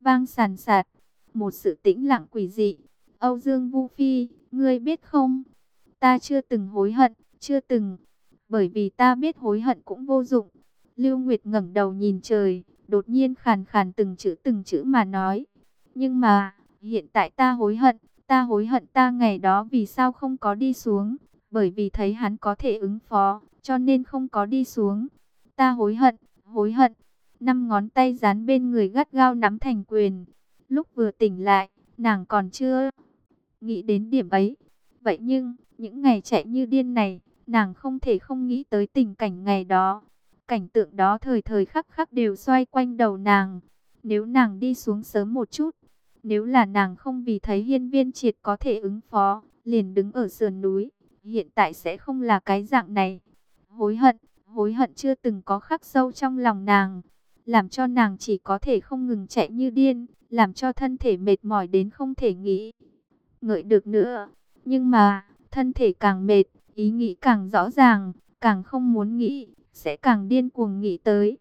vang sàn sạt. Một sự tĩnh lặng quỷ dị. Âu Dương Vu Phi, ngươi biết không? Ta chưa từng hối hận, chưa từng. Bởi vì ta biết hối hận cũng vô dụng. Lưu Nguyệt ngẩng đầu nhìn trời, đột nhiên khàn khàn từng chữ mà nói. Nhưng mà, hiện tại ta hối hận ta ngày đó vì sao không có đi xuống. Bởi vì thấy hắn có thể ứng phó, cho nên không có đi xuống. Ta hối hận, hối hận. Năm ngón tay dán bên người gắt gao nắm thành quyền. Lúc vừa tỉnh lại, nàng còn chưa nghĩ đến điểm ấy. Vậy nhưng, những ngày chạy như điên này, nàng không thể không nghĩ tới tình cảnh ngày đó. Cảnh tượng đó thời thời khắc khắc đều xoay quanh đầu nàng. Nếu nàng đi xuống sớm một chút, nếu là nàng không vì thấy Hiên Viên Triệt có thể ứng phó, liền đứng ở sườn núi, hiện tại sẽ không là cái dạng này. Hối hận chưa từng có khắc sâu trong lòng nàng, làm cho nàng chỉ có thể không ngừng chạy như điên, làm cho thân thể mệt mỏi đến không thể nghĩ ngợi được nữa. Nhưng mà, thân thể càng mệt, ý nghĩ càng rõ ràng, càng không muốn nghĩ, sẽ càng điên cuồng nghĩ tới.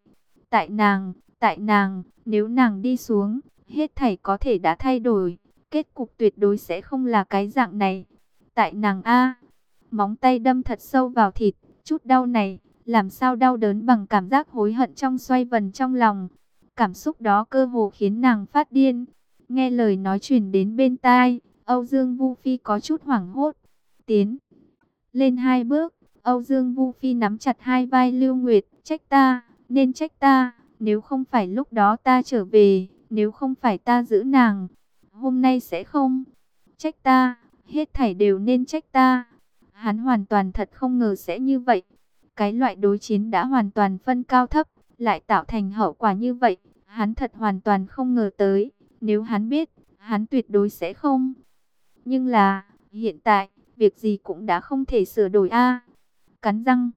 Tại nàng, nếu nàng đi xuống, hết thảy có thể đã thay đổi, kết cục tuyệt đối sẽ không là cái dạng này. Tại nàng a, móng tay đâm thật sâu vào thịt, chút đau này, làm sao đau đớn bằng cảm giác hối hận trong xoay vần trong lòng. Cảm xúc đó cơ hồ khiến nàng phát điên. Nghe lời nói truyền đến bên tai, Âu Dương Vu Phi có chút hoảng hốt. Tiến lên 2 bước, Âu Dương Vu Phi nắm chặt hai vai Lưu Nguyệt. Trách ta, nên trách ta, nếu không phải lúc đó ta trở về, nếu không phải ta giữ nàng, hôm nay sẽ không. Trách ta, hết thảy đều nên trách ta. Hắn hoàn toàn thật không ngờ sẽ như vậy. Cái loại đối chiến đã hoàn toàn phân cao thấp, lại tạo thành hậu quả như vậy. Hắn thật hoàn toàn không ngờ tới. Nếu hắn biết, hắn tuyệt đối sẽ không. Nhưng là, hiện tại, việc gì cũng đã không thể sửa đổi a. Cắn răng,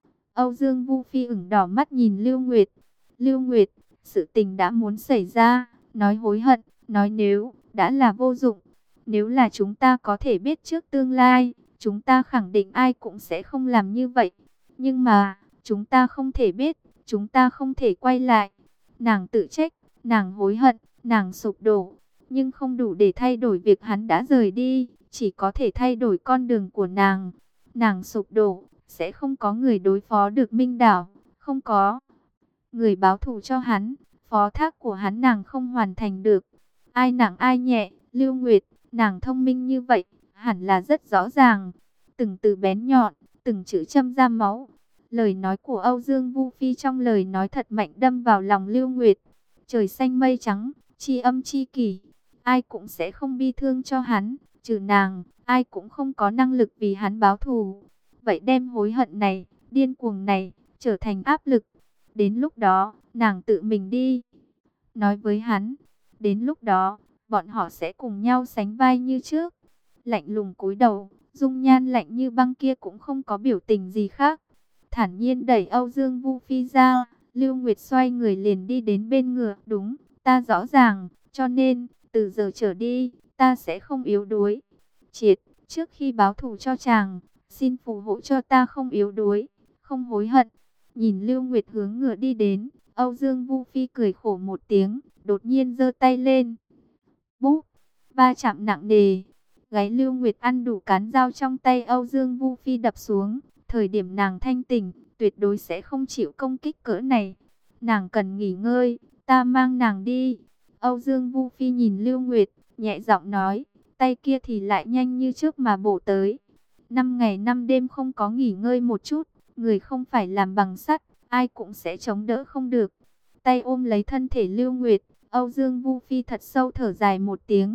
Âu Dương Vu Phi ửng đỏ mắt nhìn Lưu Nguyệt. Lưu Nguyệt, sự tình đã muốn xảy ra, nói hối hận, nói nếu, đã là vô dụng. Nếu là chúng ta có thể biết trước tương lai, chúng ta khẳng định ai cũng sẽ không làm như vậy. Nhưng mà, chúng ta không thể biết, chúng ta không thể quay lại. Nàng tự trách, nàng hối hận, nàng sụp đổ, nhưng không đủ để thay đổi việc hắn đã rời đi, chỉ có thể thay đổi con đường của nàng. Nàng sụp đổ, sẽ không có người đối phó được Minh Đảo, không có người báo thù cho hắn, phó thác của hắn nàng không hoàn thành được. Ai nặng ai nhẹ, Lưu Nguyệt, nàng thông minh như vậy, hẳn là rất rõ ràng. Từng từ bén nhọn, từng chữ châm ra máu. Lời nói của Âu Dương Vu Phi trong lời nói thật mạnh đâm vào lòng Lưu Nguyệt. Trời xanh mây trắng, tri âm tri kỷ, ai cũng sẽ không bi thương cho hắn, trừ nàng, ai cũng không có năng lực vì hắn báo thù. Vậy đem hối hận này, điên cuồng này, trở thành áp lực. Đến lúc đó, nàng tự mình đi nói với hắn. Đến lúc đó, bọn họ sẽ cùng nhau sánh vai như trước. Lạnh lùng cúi đầu, dung nhan lạnh như băng kia cũng không có biểu tình gì khác. Thản nhiên đẩy Âu Dương Vu Phi ra, Lưu Nguyệt xoay người liền đi đến bên ngựa. Đúng, ta rõ ràng, cho nên, từ giờ trở đi, ta sẽ không yếu đuối. Triệt, trước khi báo thù cho chàng, xin phù hộ cho ta không yếu đuối, không hối hận. Nhìn Lưu Nguyệt hướng ngựa đi đến, Âu Dương Vu Phi cười khổ một tiếng, đột nhiên giơ tay lên. Búp, va chạm nặng nề. Gáy Lưu Nguyệt ăn đủ cán dao trong tay Âu Dương Vu Phi đập xuống. Thời điểm nàng thanh tỉnh, tuyệt đối sẽ không chịu công kích cỡ này. Nàng cần nghỉ ngơi, ta mang nàng đi. Âu Dương Vu Phi nhìn Lưu Nguyệt, nhẹ giọng nói, tay kia thì lại nhanh như trước mà bổ tới. 5 ngày 5 đêm không có nghỉ ngơi một chút, người không phải làm bằng sắt, ai cũng sẽ chống đỡ không được. Tay ôm lấy thân thể Lưu Nguyệt, Âu Dương Vu Phi thật sâu thở dài một tiếng.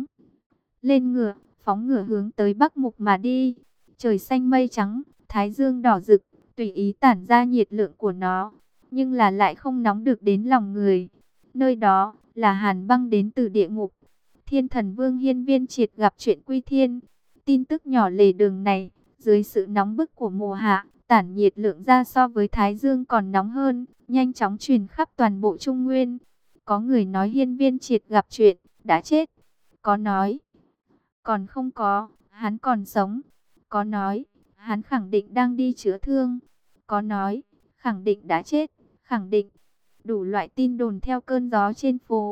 Lên ngựa, phóng ngựa hướng tới Bắc Mục mà đi. Trời xanh mây trắng, thái dương đỏ rực, tùy ý tản ra nhiệt lượng của nó, nhưng là lại không nóng được đến lòng người. Nơi đó là hàn băng đến từ địa ngục. Thiên Thần Vương Hiên Viên Triệt gặp chuyện quy thiên. Tin tức nhỏ lề đường này, dưới sự nóng bức của mùa hạ, tản nhiệt lượng ra so với thái dương còn nóng hơn, nhanh chóng truyền khắp toàn bộ Trung Nguyên. Có người nói Hiên Viên Triệt gặp chuyện, đã chết. Có nói, còn không có, hắn còn sống. Có nói, hắn khẳng định đang đi chữa thương. Có nói, khẳng định đã chết, khẳng định. Đủ loại tin đồn theo cơn gió trên phố,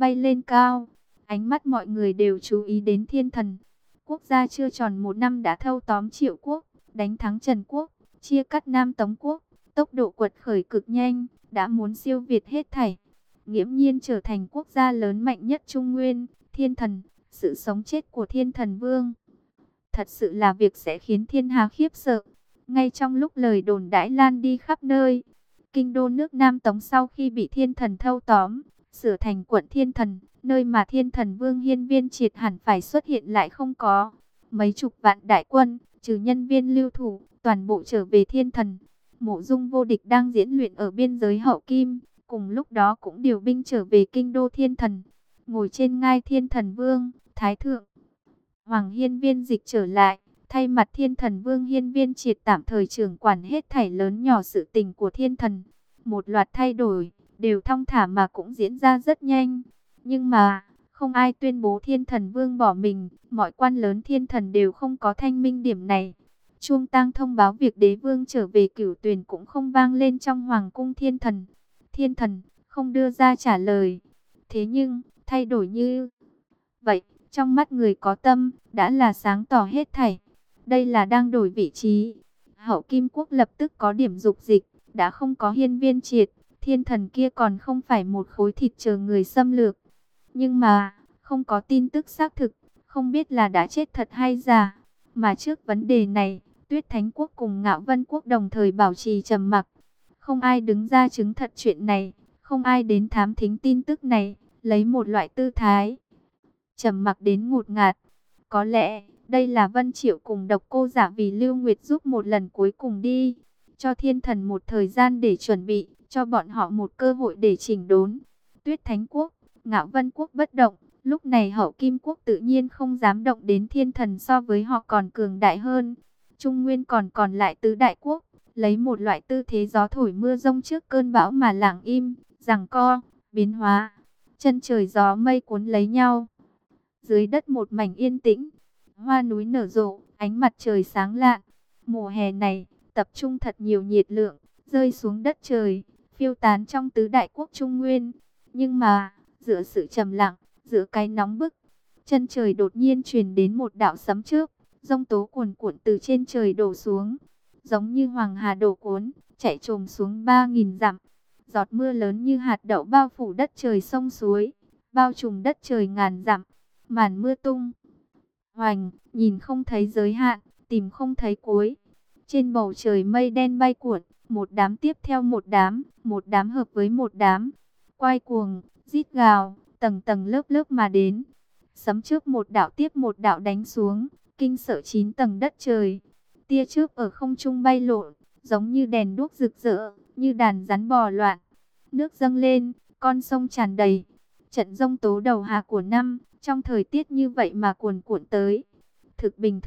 bay lên cao. Ánh mắt mọi người đều chú ý đến thiên thần. Quốc gia chưa tròn một năm đã thâu tóm Triệu quốc, đánh thắng Trần quốc, chia cắt Nam Tống quốc, tốc độ quật khởi cực nhanh, đã muốn siêu việt hết thảy, nghiễm nhiên trở thành quốc gia lớn mạnh nhất Trung Nguyên. Thiên thần, sự sống chết của thiên thần vương, thật sự là việc sẽ khiến thiên hà khiếp sợ. Ngay trong lúc lời đồn đãi lan đi khắp nơi, kinh đô nước Nam Tống sau khi bị thiên thần thâu tóm, sửa thành quận thiên thần, nơi mà thiên thần vương Hiên Viên Triệt hẳn phải xuất hiện lại không có. Mấy chục vạn đại quân, trừ nhân viên lưu thủ, toàn bộ trở về thiên thần. Mộ Dung Vô Địch đang diễn luyện ở biên giới Hậu Kim, cùng lúc đó cũng điều binh trở về kinh đô thiên thần. Ngồi trên ngai thiên thần vương, Thái Thượng Hoàng Hiên Viên Dịch trở lại, thay mặt thiên thần vương Hiên Viên Triệt tạm thời trưởng quản hết thảy lớn nhỏ sự tình của thiên thần. Một loạt thay đổi, đều thong thả mà cũng diễn ra rất nhanh. Nhưng mà, không ai tuyên bố thiên thần vương bỏ mình, mọi quan lớn thiên thần đều không có thanh minh điểm này. Chuông tang thông báo việc đế vương trở về Cửu Tuyền cũng không vang lên trong hoàng cung thiên thần. Thiên thần không đưa ra trả lời. Thế nhưng, thay đổi như vậy, trong mắt người có tâm, đã là sáng tỏ hết thảy. Đây là đang đổi vị trí. Hậu Kim quốc lập tức có điểm dục dịch, đã không có Hiên Viên Triệt, thiên thần kia còn không phải một khối thịt chờ người xâm lược. Nhưng mà, không có tin tức xác thực, không biết là đã chết thật hay giả. Mà trước vấn đề này, Tuyết Thánh quốc cùng Ngạo Vân quốc đồng thời bảo trì trầm mặc. Không ai đứng ra chứng thật chuyện này, không ai đến thám thính tin tức này, lấy một loại tư thái trầm mặc đến ngột ngạt. Có lẽ, đây là Vân Triệu cùng Độc Cô Giả vì Lưu Nguyệt giúp một lần cuối cùng đi, cho thiên thần một thời gian để chuẩn bị, cho bọn họ một cơ hội để chỉnh đốn. Tuyết Thánh quốc, Ngạo Vân quốc bất động, lúc này Hậu Kim quốc tự nhiên không dám động đến thiên thần, so với họ còn cường đại hơn. Trung Nguyên còn lại tứ đại quốc, lấy một loại tư thế gió thổi mưa rông trước cơn bão mà lặng im, giằng co, biến hóa. Chân trời gió mây cuốn lấy nhau. Dưới đất một mảnh yên tĩnh, hoa núi nở rộ, ánh mặt trời sáng lạn. Mùa hè này, tập trung thật nhiều nhiệt lượng, rơi xuống đất trời, phiêu tán trong tứ đại quốc Trung Nguyên. Nhưng mà, giữa sự trầm lặng, giữa cái nóng bức, chân trời đột nhiên truyền đến một đạo sấm chớp, giông tố cuồn cuộn từ trên trời đổ xuống, giống như hoàng hà đổ cuốn, chạy trồm xuống 3000 dặm. Giọt mưa lớn như hạt đậu bao phủ đất trời sông suối, bao trùm đất trời ngàn dặm. Màn mưa tung hoành, nhìn không thấy giới hạn, tìm không thấy cuối. Trên bầu trời mây đen bay cuộn, một đám tiếp theo một đám hợp với một đám, quay cuồng, rít gào, tầng tầng lớp lớp mà đến. Sấm chớp một đạo tiếp một đạo đánh xuống, kinh sợ 9 tầng đất trời. Tia chớp ở không trung bay lộn, giống như đèn đuốc rực rỡ, như đàn rắn bò loạn. Nước dâng lên, con sông tràn đầy. Trận giông tố đầu hạ của năm, trong thời tiết như vậy mà cuồn cuộn tới. Thực bình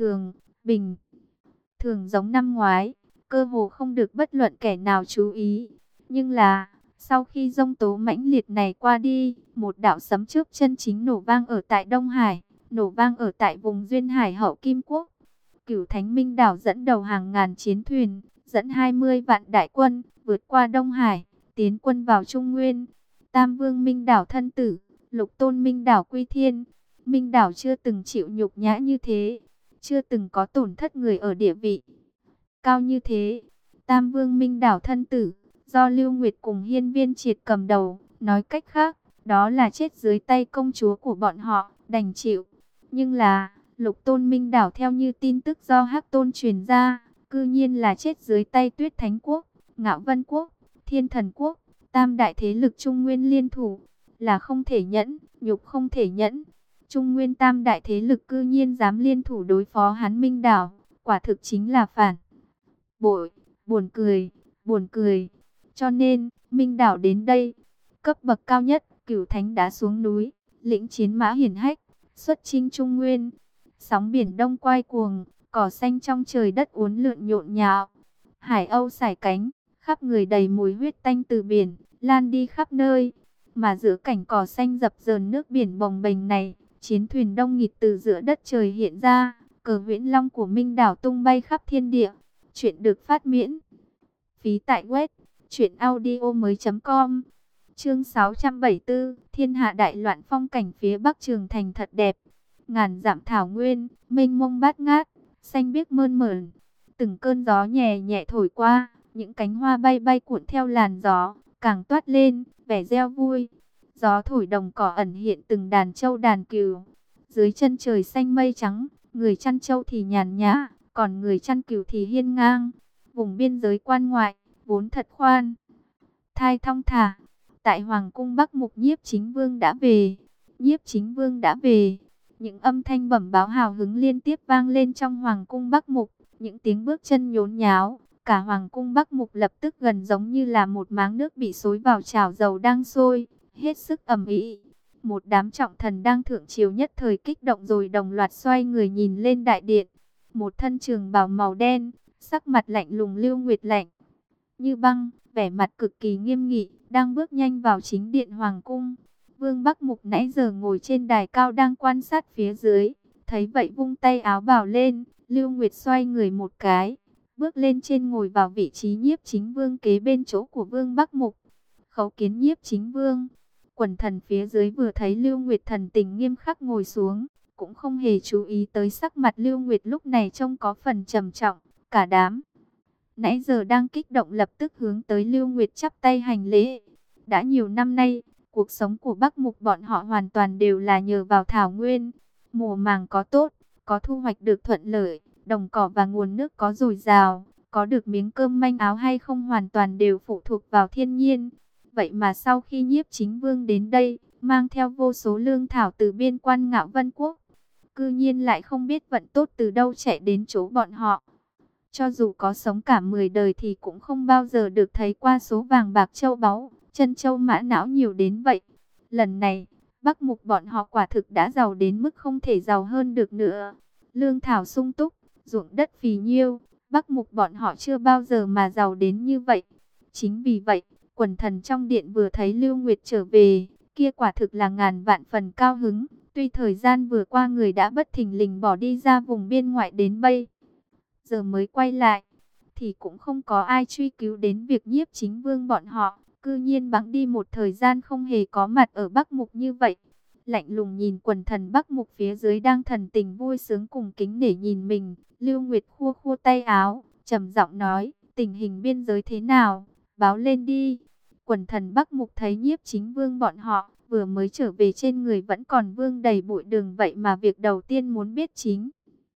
thường giống năm ngoái, cơ hồ không được bất luận kẻ nào chú ý. Nhưng là, sau khi giông tố mãnh liệt này qua đi, một đạo sấm chớp chân chính nổ vang ở tại Đông Hải, nổ vang ở tại vùng duyên hải Hậu Kim quốc. Cửu Thánh Minh Đảo dẫn đầu hàng ngàn chiến thuyền, dẫn 20 vạn đại quân, vượt qua Đông Hải, tiến quân vào Trung Nguyên. Tam Vương Minh Đảo thân tử, Lục Tôn Minh Đảo quy thiên. Minh Đảo chưa từng chịu nhục nhã như thế, chưa từng có tổn thất người ở địa vị cao như thế. Tam Vương Minh Đảo thân tử, do Lưu Nguyệt cùng Hiên Viên Triệt cầm đầu, nói cách khác, đó là chết dưới tay công chúa của bọn họ, đành chịu. Nhưng là, Lục Tôn Minh Đảo theo như tin tức do Hắc Tôn truyền ra, cư nhiên là chết dưới tay Tuyết Thánh quốc, Ngạo Vân quốc, Thiên Thần quốc, tam đại thế lực Trung Nguyên liên thủ, là không thể nhẫn, nhục không thể nhẫn. Trung Nguyên tam đại thế lực cư nhiên dám liên thủ đối phó hắn Minh Đảo, quả thực chính là phản bội, buồn cười, buồn cười. Cho nên, Minh Đảo đến đây, cấp bậc cao nhất, Cửu Thánh đã xuống núi, lĩnh chiến mã hiển hách, xuất chinh Trung Nguyên. Sóng biển đông quay cuồng, cỏ xanh trong trời đất uốn lượn nhộn nhạo. Hải âu sải cánh, khắp người đầy mùi huyết tanh từ biển, lan đi khắp nơi. Mà giữa cảnh cỏ xanh dập dờn nước biển bồng bềnh này, chiến thuyền đông nghịt từ giữa đất trời hiện ra, cờ Huyễn Long của Minh Đảo tung bay khắp thiên địa. Chuyện được phát miễn phí tại web truyệnaudiomoi.com. Chương 674, Thiên hạ đại loạn, phong cảnh phía Bắc Trường Thành thật đẹp. Ngàn dặm thảo nguyên, mênh mông bát ngát, xanh biếc mơn mởn. Từng cơn gió nhẹ nhẹ thổi qua, những cánh hoa bay bay cuộn theo làn gió, càng toát lên vẻ reo vui. Gió thổi đồng cỏ ẩn hiện từng đàn trâu đàn cừu. Dưới chân trời xanh mây trắng, người chăn trâu thì nhàn nhã, còn người chăn cừu thì hiên ngang. Vùng biên giới quan ngoại vốn thật khoan thai thong thả. Tại Hoàng cung Bắc Mục, Nhiếp Chính Vương đã về. Nhiếp Chính Vương đã về. Những âm thanh bẩm báo hào hứng liên tiếp vang lên trong Hoàng cung Bắc Mục. Những tiếng bước chân nhốn nháo. Cả Hoàng cung Bắc Mục lập tức gần giống như là một máng nước bị xối vào chảo dầu đang sôi, hết sức ầm ĩ. Một đám trọng thần đang thượng triều nhất thời kích động rồi đồng loạt xoay người nhìn lên đại điện. Một thân trường bào màu đen, sắc mặt lạnh lùng Lưu Nguyệt lạnh như băng, vẻ mặt cực kỳ nghiêm nghị, đang bước nhanh vào chính điện hoàng cung. Vương Bắc Mục nãy giờ ngồi trên đài cao đang quan sát phía dưới, thấy vậy vung tay áo bào lên. Lưu Nguyệt xoay người một cái, bước lên trên ngồi vào vị trí Nhiếp Chính Vương kế bên chỗ của Vương Bắc Mục. Khấu kiến Nhiếp Chính Vương. Quần thần phía dưới vừa thấy Lưu Nguyệt thần tình nghiêm khắc ngồi xuống, cũng không hề chú ý tới sắc mặt Lưu Nguyệt lúc này trông có phần trầm trọng. Cả đám nãy giờ đang kích động lập tức hướng tới Lưu Nguyệt chắp tay hành lễ. Đã nhiều năm nay, cuộc sống của Bắc Mục bọn họ hoàn toàn đều là nhờ vào thảo nguyên. Mùa màng có tốt, có thu hoạch được thuận lợi, đồng cỏ và nguồn nước có dồi dào, có được miếng cơm manh áo hay không hoàn toàn đều phụ thuộc vào thiên nhiên. Vậy mà sau khi Nhiếp Chính Vương đến đây, mang theo vô số lương thảo từ biên quan Ngạo Vân Quốc, cư nhiên lại không biết vận tốt từ đâu chạy đến chỗ bọn họ. Cho dù có sống cả 10 đời thì cũng không bao giờ được thấy qua số vàng bạc châu báu, chân châu mã não nhiều đến vậy. Lần này, Bắc Mục bọn họ quả thực đã giàu đến mức không thể giàu hơn được nữa. Lương thảo sung túc, ruộng đất phì nhiêu, Bắc Mục bọn họ chưa bao giờ mà giàu đến như vậy. Chính vì vậy, quần thần trong điện vừa thấy Lưu Nguyệt trở về, kia quả thực là ngàn vạn phần cao hứng. Tuy thời gian vừa qua người đã bất thình lình bỏ đi ra vùng biên ngoại đến bây giờ mới quay lại, thì cũng không có ai truy cứu đến việc Nhiếp Chính Vương bọn họ cư nhiên bẵng đi một thời gian không hề có mặt ở Bắc Mục như vậy. Lạnh lùng nhìn quần thần Bắc Mục phía dưới đang thần tình vui sướng cùng kính để nhìn mình, Lưu Nguyệt khua khua tay áo, trầm giọng nói: tình hình biên giới thế nào, báo lên đi. Quần thần Bắc Mục thấy Nhiếp Chính Vương bọn họ vừa mới trở về, trên người vẫn còn vương đầy bụi đường, vậy mà việc đầu tiên muốn biết chính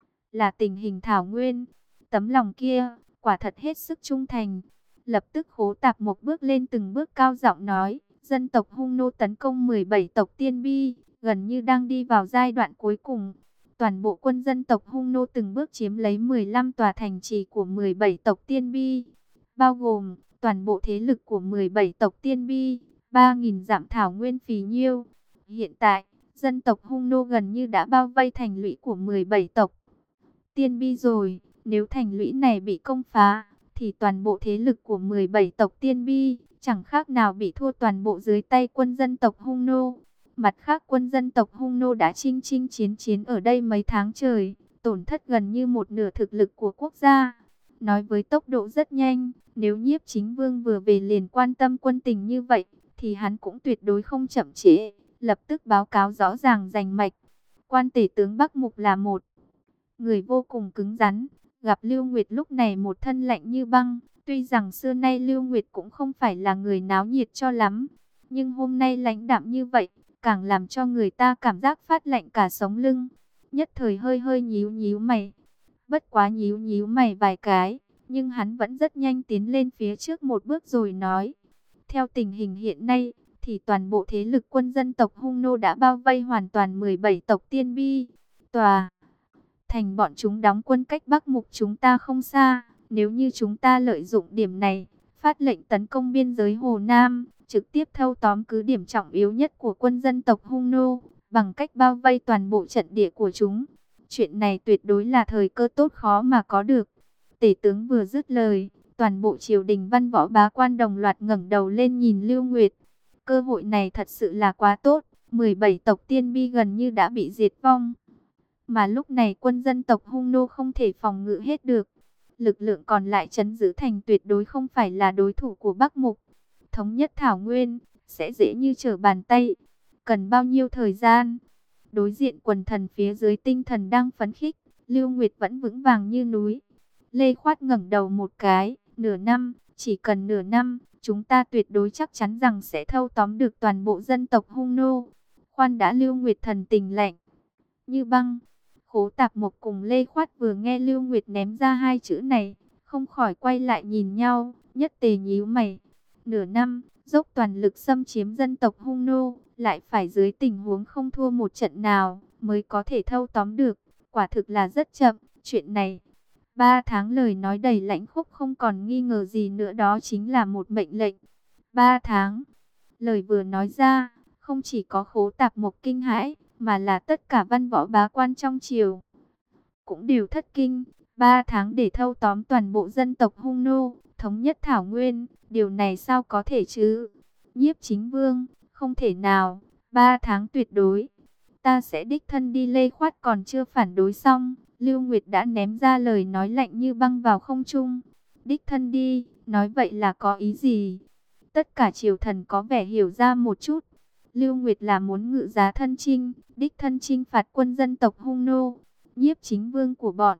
là tình hình thảo nguyên. Tấm lòng kia quả thật hết sức trung thành. Lập tức Khố Tạp Mộc bước lên từng bước cao giọng nói: dân tộc Hung nô tấn công 17 tộc Tiên Bi, gần như đang đi vào giai đoạn cuối cùng. Toàn bộ quân dân tộc Hung nô từng bước chiếm lấy 15 tòa thành trì của 17 tộc Tiên Bi, bao gồm toàn bộ thế lực của 17 tộc Tiên Bi, 3.000 dặm thảo nguyên phì nhiêu. Hiện tại, dân tộc Hung nô gần như đã bao vây thành lũy của 17 tộc Tiên Bi rồi. Nếu thành lũy này bị công phá, thì toàn bộ thế lực của 17 tộc Tiên Bi chẳng khác nào bị thua toàn bộ dưới tay quân dân tộc Hung nô. Mặt khác, quân dân tộc Hung nô đã chinh chinh chiến chiến ở đây mấy tháng trời, tổn thất gần như một nửa thực lực của quốc gia. Nói với tốc độ rất nhanh, nếu Nhiếp Chính Vương vừa về liền quan tâm quân tình như vậy, thì hắn cũng tuyệt đối không chậm trễ, lập tức báo cáo rõ ràng rành mạch. Quan tể tướng Bắc Mục là một người vô cùng cứng rắn. Gặp Lưu Nguyệt lúc này một thân lạnh như băng. Tuy rằng xưa nay Lưu Nguyệt cũng không phải là người náo nhiệt cho lắm, nhưng hôm nay lãnh đạm như vậy, càng làm cho người ta cảm giác phát lạnh cả sống lưng. Nhất thời hơi hơi nhíu nhíu mày. Bất quá nhíu nhíu mày vài cái, nhưng hắn vẫn rất nhanh tiến lên phía trước một bước rồi nói: theo tình hình hiện nay, thì toàn bộ thế lực quân dân tộc Hung nô đã bao vây hoàn toàn 17 tộc Tiên Bi. Tòa thành bọn chúng đóng quân cách Bắc Mục chúng ta không xa. Nếu như chúng ta lợi dụng điểm này, phát lệnh tấn công biên giới Hồ Nam, trực tiếp thâu tóm cứ điểm trọng yếu nhất của quân dân tộc Hung nô, bằng cách bao vây toàn bộ trận địa của chúng, chuyện này tuyệt đối là thời cơ tốt khó mà có được. Tể tướng vừa dứt lời, toàn bộ triều đình văn võ bá quan đồng loạt ngẩng đầu lên nhìn Lưu Nguyệt. Cơ hội này thật sự là quá tốt, 17 tộc Tiên Bi gần như đã bị diệt vong, mà lúc này quân dân tộc Hung nô không thể phòng ngự hết được. Lực lượng còn lại trấn giữ thành tuyệt đối không phải là đối thủ của Bắc Mục. Thống nhất thảo nguyên, sẽ dễ như trở bàn tay. Cần bao nhiêu thời gian? Đối diện quần thần phía dưới tinh thần đang phấn khích, Lưu Nguyệt vẫn vững vàng như núi. Lê Khoát ngẩng đầu một cái, nửa năm, chỉ cần nửa năm, chúng ta tuyệt đối chắc chắn rằng sẽ thâu tóm được toàn bộ dân tộc Hung nô. Khoan đã, Lưu Nguyệt thần tình lạnh như băng. Khố Tạp Mộc cùng Lê Khoát vừa nghe Lưu Nguyệt ném ra hai chữ này, không khỏi quay lại nhìn nhau, nhất tề nhíu mày. Nửa năm, dốc toàn lực xâm chiếm dân tộc Hung nô, lại phải dưới tình huống không thua một trận nào, mới có thể thâu tóm được. Quả thực là rất chậm, chuyện này. 3 tháng lời nói đầy lãnh khốc, không còn nghi ngờ gì nữa, đó chính là một mệnh lệnh. 3 tháng. Lời vừa nói ra, không chỉ có Khố Tạp Mộc kinh hãi, mà là tất cả văn võ bá quan trong triều cũng đều thất kinh. 3 tháng để thâu tóm toàn bộ dân tộc Hung nô, thống nhất Thảo Nguyên, điều này sao có thể chứ? Nhiếp Chính Vương, không thể nào, 3 tháng tuyệt đối. Ta sẽ đích thân đi. Lê Khoát còn chưa phản đối xong, Lưu Nguyệt đã ném ra lời nói lạnh như băng vào không trung. Đích thân đi, nói vậy là có ý gì? Tất cả triều thần có vẻ hiểu ra một chút. Lưu Nguyệt là muốn ngự giá thân chinh, đích thân chinh phạt quân dân tộc Hung nô. Nhiếp Chính Vương của bọn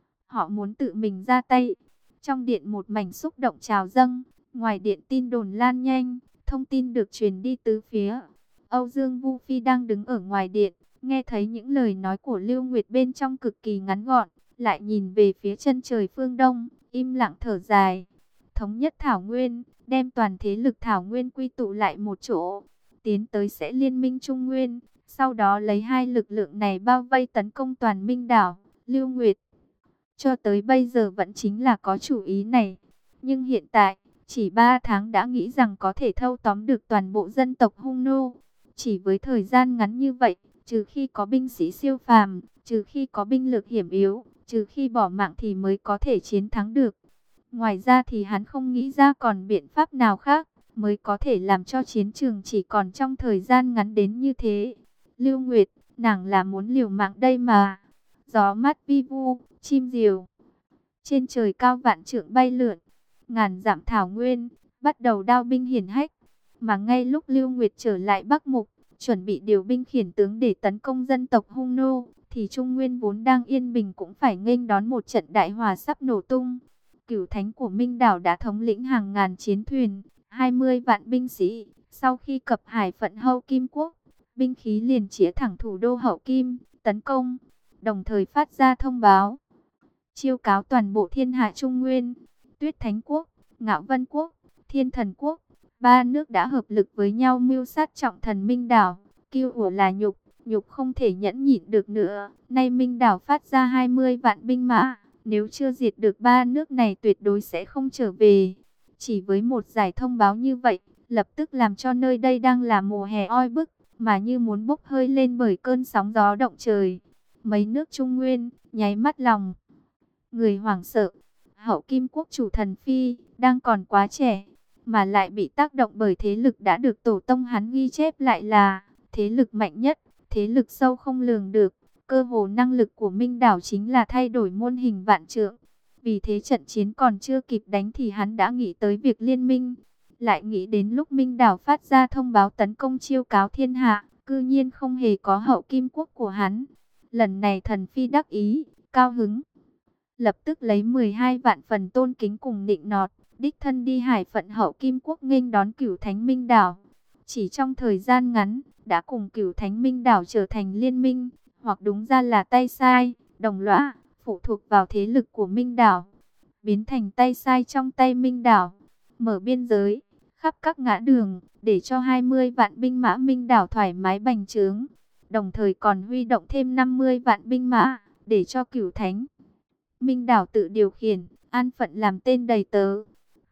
họ muốn tự mình ra tay. Trong điện một mảnh xúc động trào dâng, ngoài điện tin đồn lan nhanh, thông tin được truyền đi tứ phía. Âu Dương Vu Phi đang đứng ở ngoài điện, nghe thấy những lời nói của Lưu Nguyệt bên trong cực kỳ ngắn gọn, lại nhìn về phía chân trời phương đông, im lặng thở dài. Thống nhất Thảo Nguyên, đem toàn thế lực Thảo Nguyên quy tụ lại một chỗ, tiến tới sẽ liên minh Trung Nguyên, sau đó lấy hai lực lượng này bao vây tấn công toàn Minh đảo. Lưu Nguyệt cho tới bây giờ vẫn chính là có chủ ý này, nhưng hiện tại chỉ 3 tháng đã nghĩ rằng có thể thâu tóm được toàn bộ dân tộc Hung nô. Chỉ với thời gian ngắn như vậy, trừ khi có binh sĩ siêu phàm, trừ khi có binh lực hiểm yếu, trừ khi bỏ mạng thì mới có thể chiến thắng được. Ngoài ra thì hắn không nghĩ ra còn biện pháp nào khác mới có thể làm cho chiến trường chỉ còn trong thời gian ngắn đến như thế. Lưu Nguyệt, nàng là muốn liều mạng đây mà. Gió mát vi vu, chim diều trên trời cao vạn trượng bay lượn, ngàn dặm thảo nguyên bắt đầu đao binh hiển hách. Mà ngay lúc Lưu Nguyệt trở lại Bắc Mục, chuẩn bị điều binh khiển tướng để tấn công dân tộc Hung nô, thì Trung Nguyên vốn đang yên bình cũng phải nghênh đón một trận đại hỏa sắp nổ tung. Cửu Thánh của Minh đảo đã thống lĩnh hàng ngàn chiến thuyền, 20 vạn binh sĩ. Sau khi cập hải phận Hậu Kim Quốc, binh khí liền chĩa thẳng thủ đô Hậu Kim, tấn công, đồng thời phát ra thông báo chiêu cáo toàn bộ thiên hạ Trung Nguyên. Tuyết Thánh Quốc, Ngạo Vân Quốc, Thiên Thần Quốc, ba nước đã hợp lực với nhau mưu sát trọng thần Minh đảo. Kiêu ủa là nhục, nhục không thể nhẫn nhịn được nữa. Nay Minh đảo phát ra 20 vạn binh mã, nếu chưa diệt được ba nước này tuyệt đối sẽ không trở về. Chỉ với một giải thông báo như vậy, lập tức làm cho nơi đây đang là mùa hè oi bức, mà như muốn bốc hơi lên bởi cơn sóng gió động trời. Mấy nước Trung Nguyên nháy mắt lòng người hoảng sợ. Hậu Kim Quốc chủ thần Phi đang còn quá trẻ, mà lại bị tác động bởi thế lực đã được tổ tông hắn ghi chép lại là thế lực mạnh nhất, thế lực sâu không lường được. Cơ hồ năng lực của Minh đảo chính là thay đổi muôn hình vạn trạng. Vì thế trận chiến còn chưa kịp đánh thì hắn đã nghĩ tới việc liên minh. Lại nghĩ đến lúc Minh đảo phát ra thông báo tấn công chiêu cáo thiên hạ, cư nhiên không hề có Hậu Kim Quốc của hắn. Lần này thần Phi đắc ý, cao hứng, lập tức lấy 12 vạn phần tôn kính cùng nịnh nọt, đích thân đi hải phận Hậu Kim Quốc nghênh đón Cửu Thánh Minh đảo. Chỉ trong thời gian ngắn, đã cùng Cửu Thánh Minh đảo trở thành liên minh, hoặc đúng ra là tay sai, đồng lõa, phụ thuộc vào thế lực của Minh đảo, biến thành tay sai trong tay Minh đảo, mở biên giới khắp các ngã đường, để cho 20 vạn binh mã Minh đảo thoải mái bành trướng, đồng thời còn huy động thêm 50 vạn binh mã, để cho Cửu Thánh Minh đảo tự điều khiển, an phận làm tên đầy tớ.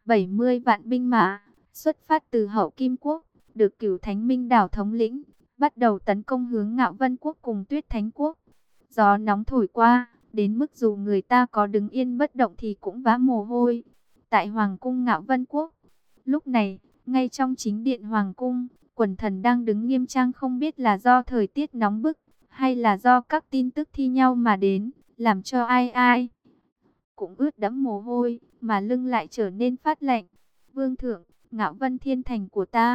70 vạn binh mã, xuất phát từ Hậu Kim Quốc, được Cửu Thánh Minh đảo thống lĩnh, bắt đầu tấn công hướng Ngạo Vân Quốc cùng Tuyết Thánh Quốc. Gió nóng thổi qua, đến mức dù người ta có đứng yên bất động thì cũng vã mồ hôi. Tại Hoàng cung Ngạo Vân Quốc, lúc này, ngay trong chính điện Hoàng cung, quần thần đang đứng nghiêm trang, không biết là do thời tiết nóng bức, hay là do các tin tức thi nhau mà đến, làm cho ai ai cũng ướt đẫm mồ hôi, mà lưng lại trở nên phát lạnh. Vương thượng, Ngạo Vân Thiên Thành của ta,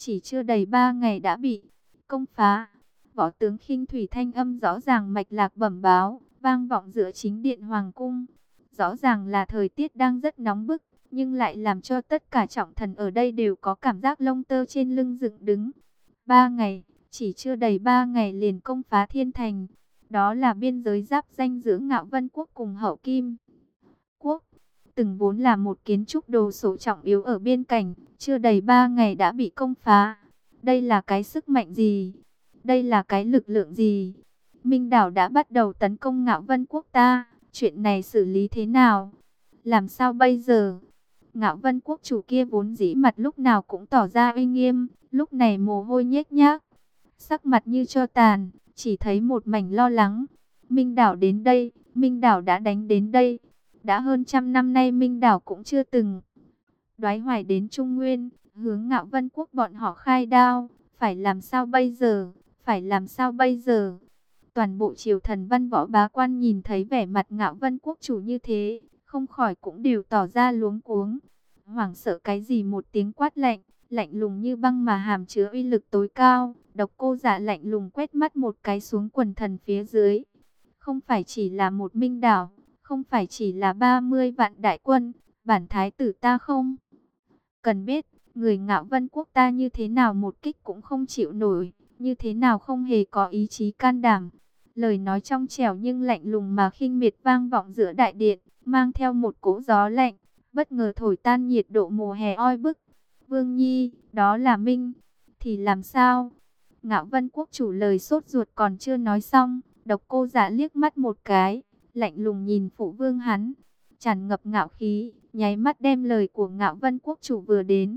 chỉ chưa đầy 3 ngày đã bị công phá. Võ tướng Khinh Thủy thanh âm rõ ràng mạch lạc bẩm báo, vang vọng giữa chính điện hoàng cung. Rõ ràng là thời tiết đang rất nóng bức, nhưng lại làm cho tất cả trọng thần ở đây đều có cảm giác lông tơ trên lưng dựng đứng. 3 ngày, chỉ chưa đầy 3 ngày liền công phá Thiên Thành. Đó là biên giới giáp ranh giữa Ngạo Vân Quốc cùng Hậu Kim Quốc. Từng vốn là một kiến trúc đồ sộ trọng yếu ở biên cảnh, chưa đầy 3 ngày đã bị công phá. Đây là cái sức mạnh gì? Đây là cái lực lượng gì? Minh Đảo đã bắt đầu tấn công Ngạo Vân Quốc ta. Chuyện này xử lý thế nào? Làm sao bây giờ? Ngạo Vân Quốc chủ kia vốn dĩ mặt lúc nào cũng tỏ ra uy nghiêm, lúc này mồ hôi nhếch nhác, sắc mặt như tro tàn, chỉ thấy một mảnh lo lắng. Minh Đảo đến đây, Minh Đảo đã đánh đến đây. Đã hơn 100 năm nay Minh Đảo cũng chưa từng đoái hoài đến Trung Nguyên, hướng Ngạo Vân Quốc bọn họ khai đao. Phải làm sao bây giờ? Phải làm sao bây giờ? Toàn bộ triều thần văn võ bá quan nhìn thấy vẻ mặt Ngạo Vân Quốc chủ như thế, không khỏi cũng đều tỏ ra luống cuống. Hoảng sợ cái gì? Một tiếng quát lạnh, lạnh lùng như băng mà hàm chứa uy lực tối cao. Độc Cô Dạ lạnh lùng quét mắt một cái xuống quần thần phía dưới. Không phải chỉ là một Minh Đảo, không phải chỉ là 30 vạn đại quân, bản thái tử ta không cần biết, người Ngạo Vân Quốc ta như thế nào một kích cũng không chịu nổi, như thế nào không hề có ý chí can đảm. Lời nói trong trẻo nhưng lạnh lùng mà khinh miệt vang vọng giữa đại điện, mang theo một cỗ gió lạnh, bất ngờ thổi tan nhiệt độ mùa hè oi bức. Vương Nhi, đó là Minh, thì làm sao? Ngạo Vân Quốc chủ lời sốt ruột còn chưa nói xong, Độc Cô Dạ liếc mắt một cái, lạnh lùng nhìn phụ vương hắn, tràn ngập ngạo khí, nháy mắt đem lời của Ngạo Vân Quốc chủ vừa đến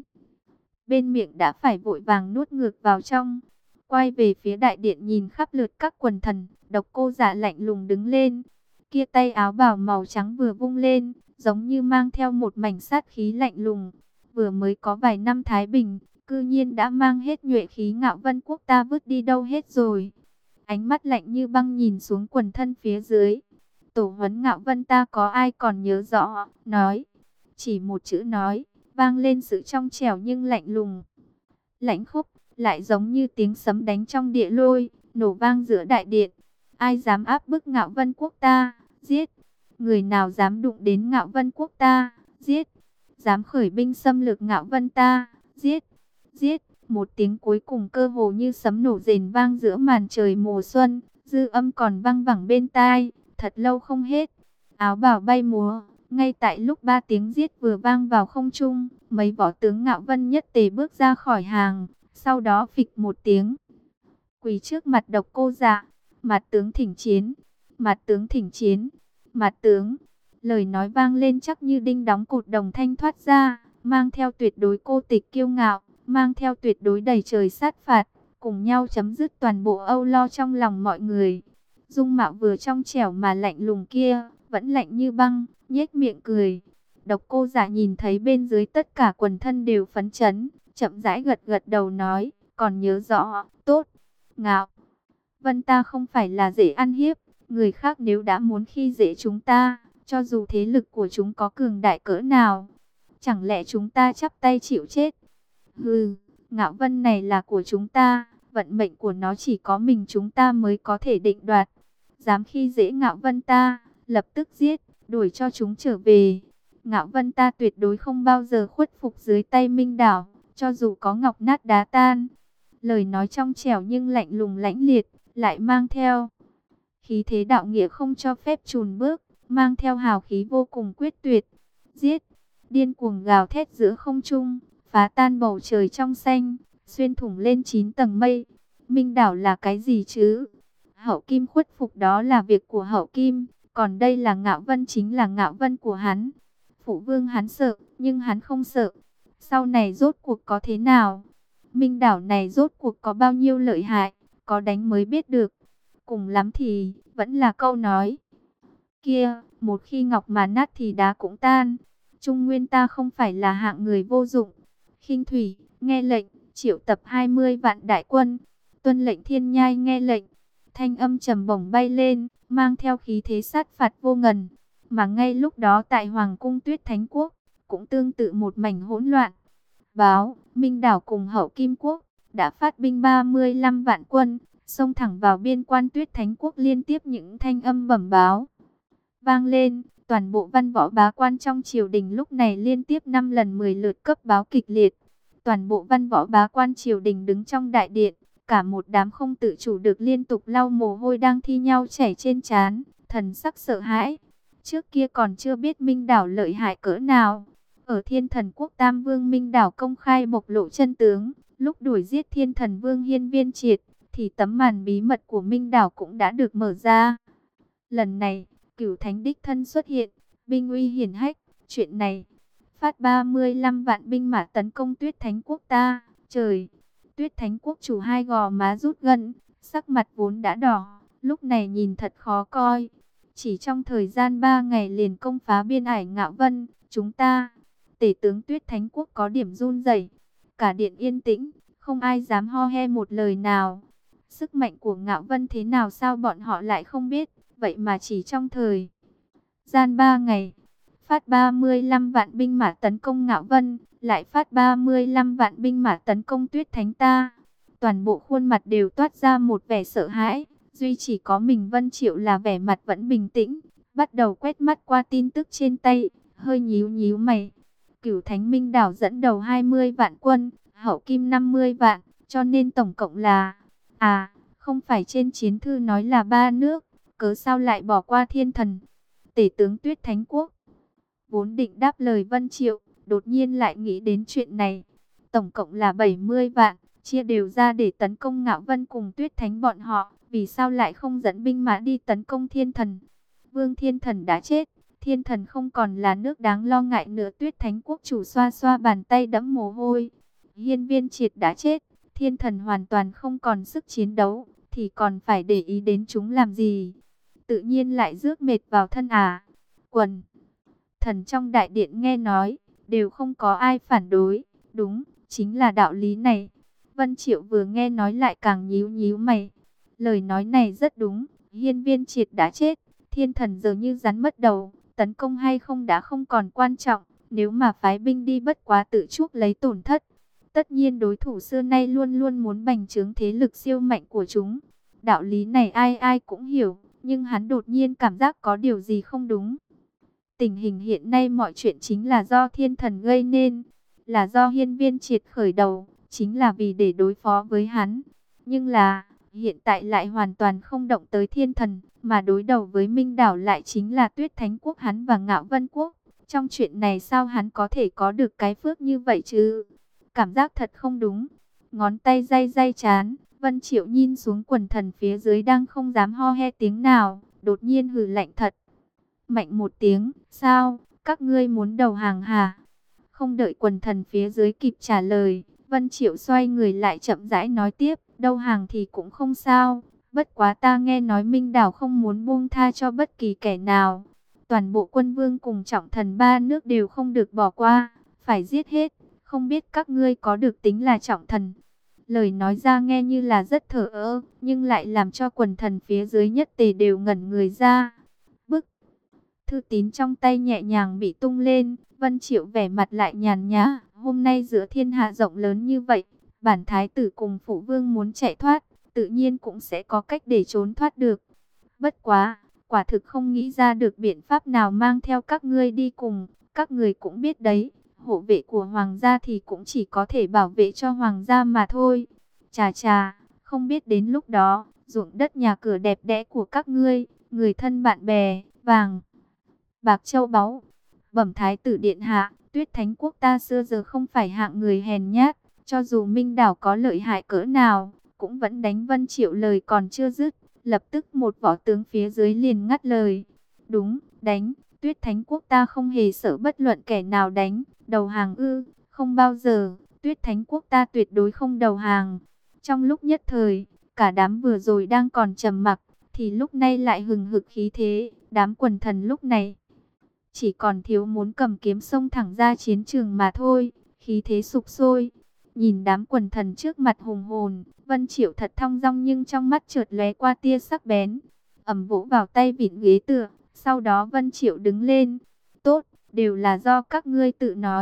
bên miệng đã phải vội vàng nuốt ngược vào trong. Quay về phía đại điện nhìn khắp lượt các quần thần, Độc Cô Dạ lạnh lùng đứng lên, kia tay áo bào màu trắng vừa vung lên, giống như mang theo một mảnh sát khí lạnh lùng. Vừa mới có vài năm thái bình, cư nhiên đã mang hết nhuệ khí Ngạo Vân Quốc ta vứt đi đâu hết rồi. Ánh mắt lạnh như băng nhìn xuống quần thân phía dưới. Tổ huấn Ngạo Vân ta có ai còn nhớ rõ? Nói, chỉ một chữ nói, vang lên sự trong trẻo nhưng lạnh lùng. Lãnh khốc, lại giống như tiếng sấm đánh trong địa lôi, nổ vang giữa đại điện. Ai dám áp bức Ngạo Vân Quốc ta? Giết! Người nào dám đụng đến Ngạo Vân Quốc ta? Giết! Dám khởi binh xâm lược Ngạo Vân ta? Giết! Giết! Một tiếng cuối cùng cơ hồ như sấm nổ rền vang giữa màn trời mùa xuân, dư âm còn vang vẳng bên tai, thật lâu không hết. Áo bào bay múa, ngay tại lúc 3 tiếng giết vừa vang vào không trung, mấy võ tướng Ngạo Vân nhất tề bước ra khỏi hàng, sau đó phịch một tiếng, quỳ trước mặt Độc Cô Dạ. Mặt tướng thỉnh chiến, mặt tướng thỉnh chiến, mặt tướng. Lời nói vang lên chắc như đinh đóng cột đồng thanh thoát ra, mang theo tuyệt đối cô tịch kiêu ngạo, mang theo tuyệt đối đầy trời sát phạt, cùng nhau chấm dứt toàn bộ âu lo trong lòng mọi người. Dung mạo vừa trong trẻo mà lạnh lùng kia, vẫn lạnh như băng, nhếch miệng cười. Độc Cô Dạ nhìn thấy bên dưới tất cả quần thân đều phấn chấn, chậm rãi gật gật đầu nói, còn nhớ rõ, tốt. Ngạo Vân ta không phải là dễ ăn hiếp, người khác nếu đã muốn khi dễ chúng ta, cho dù thế lực của chúng có cường đại cỡ nào, chẳng lẽ chúng ta chắp tay chịu chết? Hừ, Ngạo Vân này là của chúng ta, vận mệnh của nó chỉ có mình chúng ta mới có thể định đoạt. Dám khi dễ Ngạo Vân ta, lập tức giết, đuổi cho chúng trở về. Ngạo Vân ta tuyệt đối không bao giờ khuất phục dưới tay Minh Đảo, cho dù có ngọc nát đá tan. Lời nói trong trẻo nhưng lạnh lùng lãnh liệt, lại mang theo khí thế đạo nghĩa không cho phép chùn bước, mang theo hào khí vô cùng quyết tuyệt. Giết! Điên cuồng gào thét giữa không trung, phá tan bầu trời trong xanh, xuyên thủng lên 9 tầng mây. Minh Đảo là cái gì chứ? Hậu Kim khuất phục đó là việc của Hậu Kim, còn đây là Ngạo Vân, chính là Ngạo Vân của hắn. Phụ vương hắn sợ, nhưng hắn không sợ. Sau này rốt cuộc có thế nào? Minh Đảo này rốt cuộc có bao nhiêu lợi hại, có đánh mới biết được. Cùng lắm thì, vẫn là câu nói kia, một khi ngọc mà nát thì đá cũng tan. Trung Nguyên ta không phải là hạng người vô dụng. Khinh Thủy, nghe lệnh, triệu tập 20 vạn đại quân. Tuân lệnh. Thiên Nhai nghe lệnh. Thanh âm trầm bổng bay lên, mang theo khí thế sát phạt vô ngần. Mà ngay lúc đó tại Hoàng cung Tuyết Thánh Quốc, cũng tương tự một mảnh hỗn loạn. báo, Minh Đảo cùng Hậu Kim Quốc đã phát binh 35 vạn quân, xông thẳng vào biên quan Tuyết Thánh Quốc. Liên tiếp những thanh âm bẩm báo vang lên, toàn bộ văn võ bá quan trong triều đình lúc này liên tiếp 5 lần 10 lượt cấp báo kịch liệt. Toàn bộ văn võ bá quan triều đình đứng trong đại điện, cả một đám không tự chủ được liên tục lau mồ hôi đang thi nhau chảy trên trán, thần sắc sợ hãi. Trước kia còn chưa biết Minh Đảo lợi hại cỡ nào. Ở Thiên Thần Quốc Tam Vương, Minh Đảo công khai bộc lộ chân tướng, lúc đuổi giết Thiên Thần Vương Hiên Viên Triệt, thì tấm màn bí mật của Minh Đảo cũng đã được mở ra. Lần này, Cửu Thánh đích thân xuất hiện, binh uy hiển hách, chuyện này phát 35 vạn binh mã tấn công Tuyết Thánh Quốc ta. Trời, Tuyết Thánh Quốc chủ hai gò má rút gân, sắc mặt vốn đã đỏ, lúc này nhìn thật khó coi. Chỉ trong thời gian 3 ngày liền công phá biên ải Ngạo Vân, chúng ta, tể tướng Tuyết Thánh Quốc có điểm run rẩy. Cả điện yên tĩnh, không ai dám ho he một lời nào. Sức mạnh của Ngạo Vân thế nào sao bọn họ lại không biết, vậy mà chỉ trong thời gian 3 ngày, phát 35 vạn binh mã tấn công Ngạo Vân, lại phát 35 vạn binh mã tấn công Tuyết Thánh ta. Toàn bộ khuôn mặt đều toát ra một vẻ sợ hãi, duy chỉ có mình Vân Triệu là vẻ mặt vẫn bình tĩnh, bắt đầu quét mắt qua tin tức trên tay, hơi nhíu nhíu mày. Cửu Thánh Minh Đảo dẫn đầu 20 vạn quân, Hậu Kim 50 vạn, cho nên tổng cộng là... không phải trên chiến thư nói là 3 nước, cớ sao lại bỏ qua Thiên Thần? Tể tướng Tuyết Thánh Quốc vốn định đáp lời Vân Triệu, đột nhiên lại nghĩ đến chuyện này. Tổng cộng là 70 vạn, chia đều ra để tấn công Ngạo Vân cùng Tuyết Thánh bọn họ, vì sao lại không dẫn binh mã đi tấn công Thiên Thần? Vương Thiên Thần đã chết, Thiên Thần không còn là nước đáng lo ngại nữa. Tuyết Thánh Quốc chủ xoa xoa bàn tay đẫm mồ hôi. Hiên Viên Triệt đã chết, Thiên Thần hoàn toàn không còn sức chiến đấu, thì còn phải để ý đến chúng làm gì? Tự nhiên lại rước mệt vào thân à? Quần thần trong đại điện nghe nói, đều không có ai phản đối. Đúng, chính là đạo lý này. Vân Triệu vừa nghe nói lại càng nhíu nhíu mày. Lời nói này rất đúng, Hiên Viên Triệt đã chết, Thiên Thần giờ như rắn mất đầu, tấn công hay không đã không còn quan trọng, nếu mà phái binh đi bất quá tự chuốc lấy tổn thất. Tất nhiên đối thủ xưa nay luôn luôn muốn bành trướng thế lực siêu mạnh của chúng. Đạo lý này ai ai cũng hiểu, nhưng hắn đột nhiên cảm giác có điều gì không đúng. Tình hình hiện nay mọi chuyện chính là do Thiên Thần gây nên, là do Hiên Viên Triệt khởi đầu, chính là vì để đối phó với hắn. Nhưng là, hiện tại lại hoàn toàn không động tới Thiên Thần, mà đối đầu với Minh Đảo lại chính là Tuyết Thánh Quốc hắn và Ngạo Vân Quốc. Trong chuyện này sao hắn có thể có được cái phước như vậy chứ? Cảm giác thật không đúng. Ngón tay day day chán, Vân Triệu nhìn xuống quần thần phía dưới đang không dám ho he tiếng nào, đột nhiên hừ lạnh thật mạnh một tiếng. Sao, các ngươi muốn đầu hàng hả? Không đợi quần thần phía dưới kịp trả lời, Vân Triệu xoay người lại chậm rãi nói tiếp, đầu hàng thì cũng không sao, bất quá ta nghe nói Minh Đảo không muốn buông tha cho bất kỳ kẻ nào. Toàn bộ quân vương cùng trọng thần 3 nước đều không được bỏ qua, phải giết hết, không biết các ngươi có được tính là trọng thần. Lời nói ra nghe như là rất thờ ơ, nhưng lại làm cho quần thần phía dưới nhất tề đều ngẩn người ra. Bức thư tín trong tay nhẹ nhàng bị tung lên, Vân Triệu vẻ mặt lại nhàn nhã. Hôm nay giữa thiên hạ rộng lớn như vậy, bản thái tử cùng phụ vương muốn chạy thoát, tự nhiên cũng sẽ có cách để trốn thoát được. Bất quá, quả thực không nghĩ ra được biện pháp nào mang theo các ngươi đi cùng. Các người cũng biết đấy, hộ vệ của hoàng gia thì cũng chỉ có thể bảo vệ cho hoàng gia mà thôi. Chà chà, không biết đến lúc đó, ruộng đất nhà cửa đẹp đẽ của các ngươi, người thân bạn bè, vàng bạc châu báu. Bẩm thái tử điện hạ, Tuyết Thánh Quốc ta xưa giờ không phải hạng người hèn nhát, cho dù Minh Đảo có lợi hại cỡ nào, cũng vẫn đánh. Vân Triệu lời còn chưa dứt, lập tức một võ tướng phía dưới liền ngắt lời. Đúng, đánh, Tuyết Thánh Quốc ta không hề sợ bất luận kẻ nào đánh. Đầu hàng ư? Không bao giờ, Tuyết Thánh Quốc ta tuyệt đối không đầu hàng. Trong lúc nhất thời, cả đám vừa rồi đang còn trầm mặc, thì lúc này lại hừng hực khí thế. Đám quần thần lúc này chỉ còn thiếu muốn cầm kiếm xông thẳng ra chiến trường mà thôi, khí thế sục sôi. Nhìn đám quần thần trước mặt hùng hồn, Vân Triệu thật thong dong nhưng trong mắt chợt lóe qua tia sắc bén. Ầm vỗ vào tay vịn ghế tựa, sau đó Vân Triệu đứng lên. Tốt, đều là do các ngươi tự nói,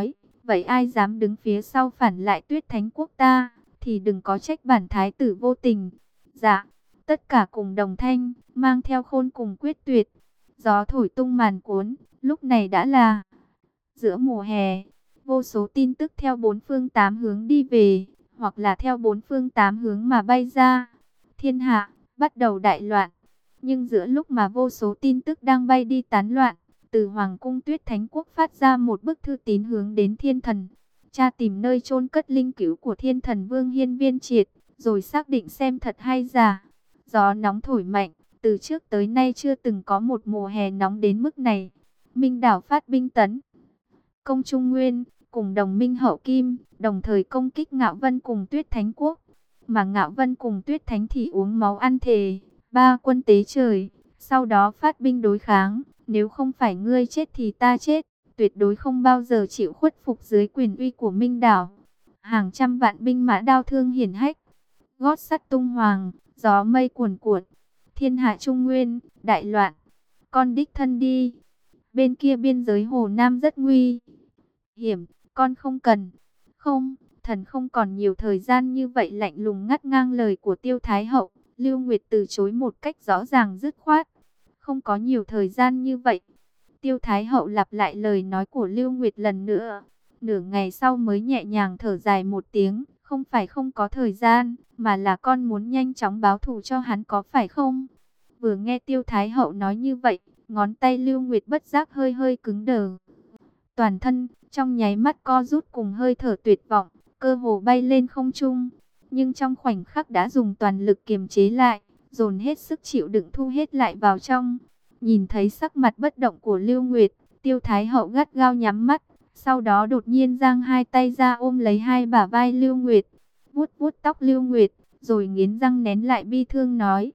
vậy ai dám đứng phía sau phản lại Tuyết Thánh quốc ta, thì đừng có trách bản thái tử vô tình. Dạ, tất cả cùng đồng thanh, mang theo khôn cùng quyết tuyệt. Gió thổi tung màn cuốn, lúc này đã là giữa mùa hè. Vô số tin tức theo bốn phương tám hướng đi về, hoặc là theo bốn phương tám hướng mà bay ra. Thiên hạ, bắt đầu đại loạn. Nhưng giữa lúc mà vô số tin tức đang bay đi tán loạn, từ Hoàng cung Tuyết Thánh quốc phát ra một bức thư tín hướng đến thiên thần. Tra tìm nơi chôn cất linh cữu của thiên thần Vương Hiên Viên Triệt, rồi xác định xem thật hay giả. Gió nóng thổi mạnh, từ trước tới nay chưa từng có một mùa hè nóng đến mức này. Minh Đảo phát binh tấn công Trung Nguyên, cùng đồng minh Hậu Kim, đồng thời công kích Ngạo Vân cùng Tuyết Thánh quốc. Mà Ngạo Vân cùng Tuyết Thánh thì uống máu ăn thề, ba quân tế trời, sau đó phát binh đối kháng. Nếu không phải ngươi chết thì ta chết, tuyệt đối không bao giờ chịu khuất phục dưới quyền uy của Minh Đảo. Hàng trăm vạn binh mã đao thương hiển hách, gót sắt tung hoàng, gió mây cuồn cuộn, thiên hạ Trung Nguyên, đại loạn. Con đích thân đi, bên kia biên giới Hồ Nam rất nguy hiểm, con không cần. Không, thần không còn nhiều thời gian như vậy. Lạnh lùng ngắt ngang lời của Tiêu Thái Hậu, Lưu Nguyệt từ chối một cách rõ ràng dứt khoát. Không có nhiều thời gian như vậy. Tiêu Thái Hậu lặp lại lời nói của Lưu Nguyệt lần nữa. Nửa ngày sau mới nhẹ nhàng thở dài một tiếng. Không phải không có thời gian, mà là con muốn nhanh chóng báo thù cho hắn, có phải không? Vừa nghe Tiêu Thái Hậu nói như vậy, ngón tay Lưu Nguyệt bất giác hơi hơi cứng đờ. Toàn thân, trong nháy mắt co rút cùng hơi thở tuyệt vọng, cơ hồ bay lên không trung. Nhưng trong khoảnh khắc đã dùng toàn lực kiềm chế lại, dồn hết sức chịu đựng thu hết lại vào trong. Nhìn thấy sắc mặt bất động của Lưu Nguyệt, Tiêu Thái Hậu gắt gao nhắm mắt, sau đó đột nhiên giang hai tay ra ôm lấy hai bả vai Lưu Nguyệt, vuốt vuốt tóc Lưu Nguyệt, rồi nghiến răng nén lại bi thương nói,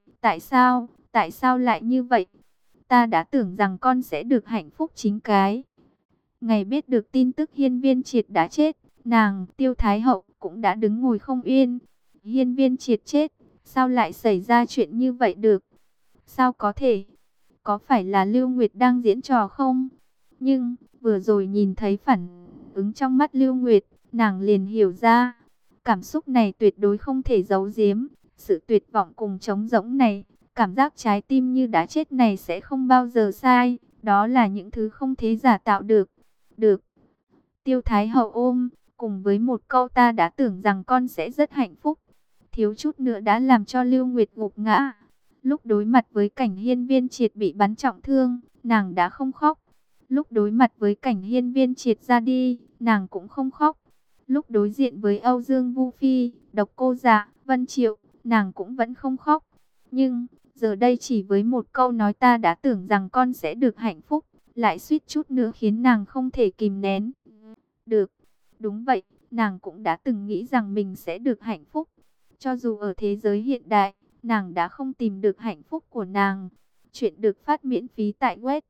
tại sao lại như vậy? Ta đã tưởng rằng con sẽ được hạnh phúc chính cái. Ngày biết được tin tức Hiên Viên Triệt đã chết, nàng, Tiêu Thái Hậu, cũng đã đứng ngồi không yên. Hiên Viên Triệt chết, sao lại xảy ra chuyện như vậy được? Sao có thể? Có phải là Lưu Nguyệt đang diễn trò không? Nhưng, vừa rồi nhìn thấy phản ứng trong mắt Lưu Nguyệt, nàng liền hiểu ra. Cảm xúc này tuyệt đối không thể giấu giếm. Sự tuyệt vọng cùng trống rỗng này, cảm giác trái tim như đã chết này sẽ không bao giờ sai. Đó là những thứ không thể giả tạo được. Được. Tiêu Thái Hậu ôm, cùng với một câu ta đã tưởng rằng con sẽ rất hạnh phúc, thiếu chút nữa đã làm cho Lưu Nguyệt gục ngã. Lúc đối mặt với cảnh Hiên Viên Triệt bị bắn trọng thương, nàng đã không khóc. Lúc đối mặt với cảnh Hiên Viên Triệt ra đi, nàng cũng không khóc. Lúc đối diện với Âu Dương Vu Phi, Độc Cô Dạ, Vân Triệu, nàng cũng vẫn không khóc. Nhưng, giờ đây chỉ với một câu nói ta đã tưởng rằng con sẽ được hạnh phúc, lại suýt chút nữa khiến nàng không thể kìm nén được. Đúng vậy, nàng cũng đã từng nghĩ rằng mình sẽ được hạnh phúc. Cho dù ở thế giới hiện đại, nàng đã không tìm được hạnh phúc của nàng. Chuyện được phát miễn phí tại web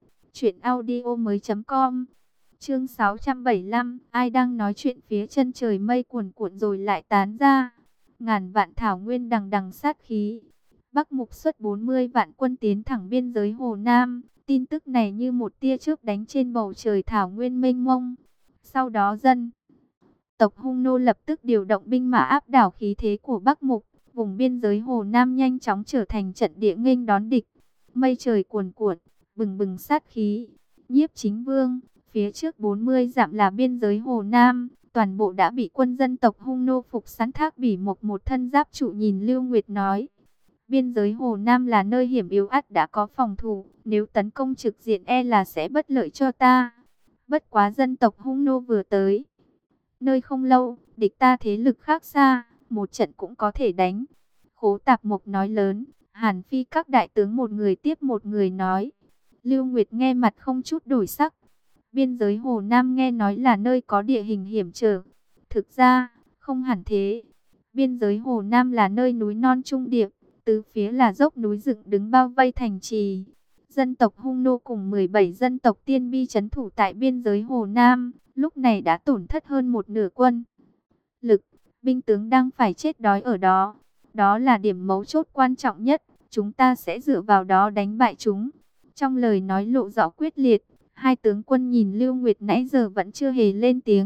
truyệnaudiomoi.com. Chương 675, ai đang nói chuyện phía chân trời mây cuồn cuộn rồi lại tán ra. Ngàn vạn thảo nguyên đằng đằng sát khí. Bắc Mục xuất 40 vạn quân tiến thẳng biên giới Hồ Nam. Tin tức này như một tia chớp đánh trên bầu trời thảo nguyên mênh mông. Sau đó dân tộc Hung Nô lập tức điều động binh mã áp đảo khí thế của Bắc Mục. Vùng biên giới Hồ Nam nhanh chóng trở thành trận địa nghênh đón địch. Mây trời cuồn cuộn, bừng bừng sát khí. Nhiếp Chính Vương, phía trước 40 dặm là biên giới Hồ Nam, toàn bộ đã bị quân dân tộc Hung Nô phục sẵn. Thác Bỉ Mộc một thân giáp trụ nhìn Lưu Nguyệt nói. Biên giới Hồ Nam là nơi hiểm yếu, ắt đã có phòng thủ, nếu tấn công trực diện e là sẽ bất lợi cho ta. Bất quá dân tộc Hung Nô vừa tới nơi không lâu, địch ta thế lực khác xa, một trận cũng có thể đánh. Khố Tạp Mộc nói lớn, Hàn Phi các đại tướng một người tiếp một người nói. Lưu Nguyệt nghe mặt không chút đổi sắc. Biên giới Hồ Nam nghe nói là nơi có địa hình hiểm trở. Thực ra, không hẳn thế. Biên giới Hồ Nam là nơi núi non trung điệp, tứ phía là dốc núi dựng đứng bao vây thành trì. Dân tộc Hung Nô cùng 17 dân tộc Tiên Bi trấn thủ tại biên giới Hồ Nam, lúc này đã tổn thất hơn một nửa quân lực, binh tướng đang phải chết đói ở đó. Đó là điểm mấu chốt quan trọng nhất, chúng ta sẽ dựa vào đó đánh bại chúng. Trong lời nói lộ rõ quyết liệt, hai tướng quân nhìn Lưu Nguyệt nãy giờ vẫn chưa hề lên tiếng,